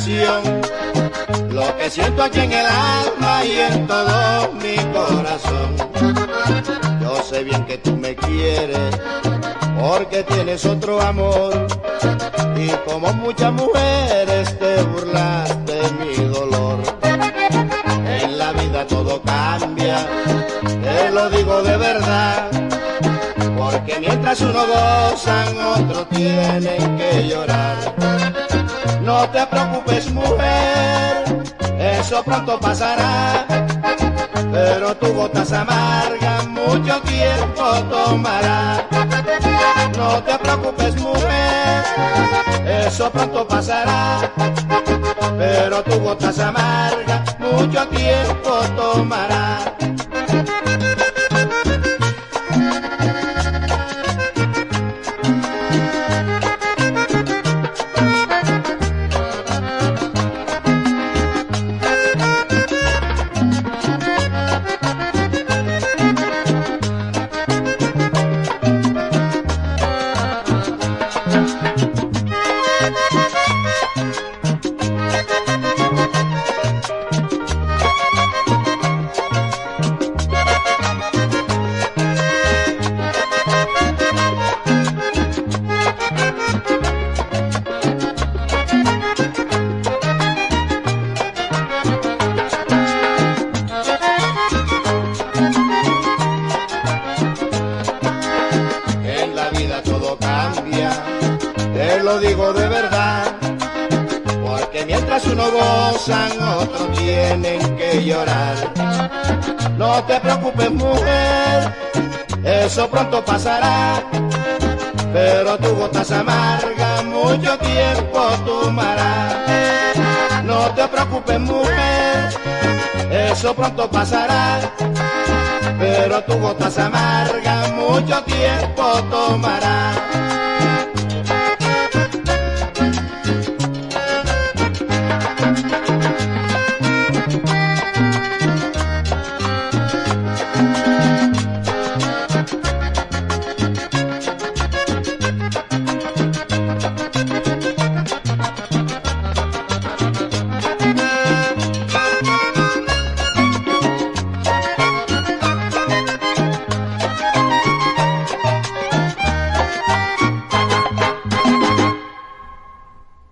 explicación lo que siento aquí en el alma y en todo mi corazón. Yo sé bien que tú me quieres porque tienes otro amor, y como muchas mujeres te burlas de mi dolor. En la vida todo cambia, te lo digo de verdad, porque mientras uno goza, otros tienen que llorar. No te preocupes, mujer, eso pronto pasará, pero tu gotas amargas mucho tiempo tomará. No te preocupes, mujer, eso pronto pasará, pero tu gotas amargas mucho tiempo tomará. Todo cambia, te lo digo de verdad, porque mientras uno goza, otros tienen que llorar. No te preocupes, mujer, eso pronto pasará, pero tu gotas amargas mucho tiempo tomará. No te preocupes, mujer, eso pronto pasará, pero tu gotas amargas mucho tiempo tomará.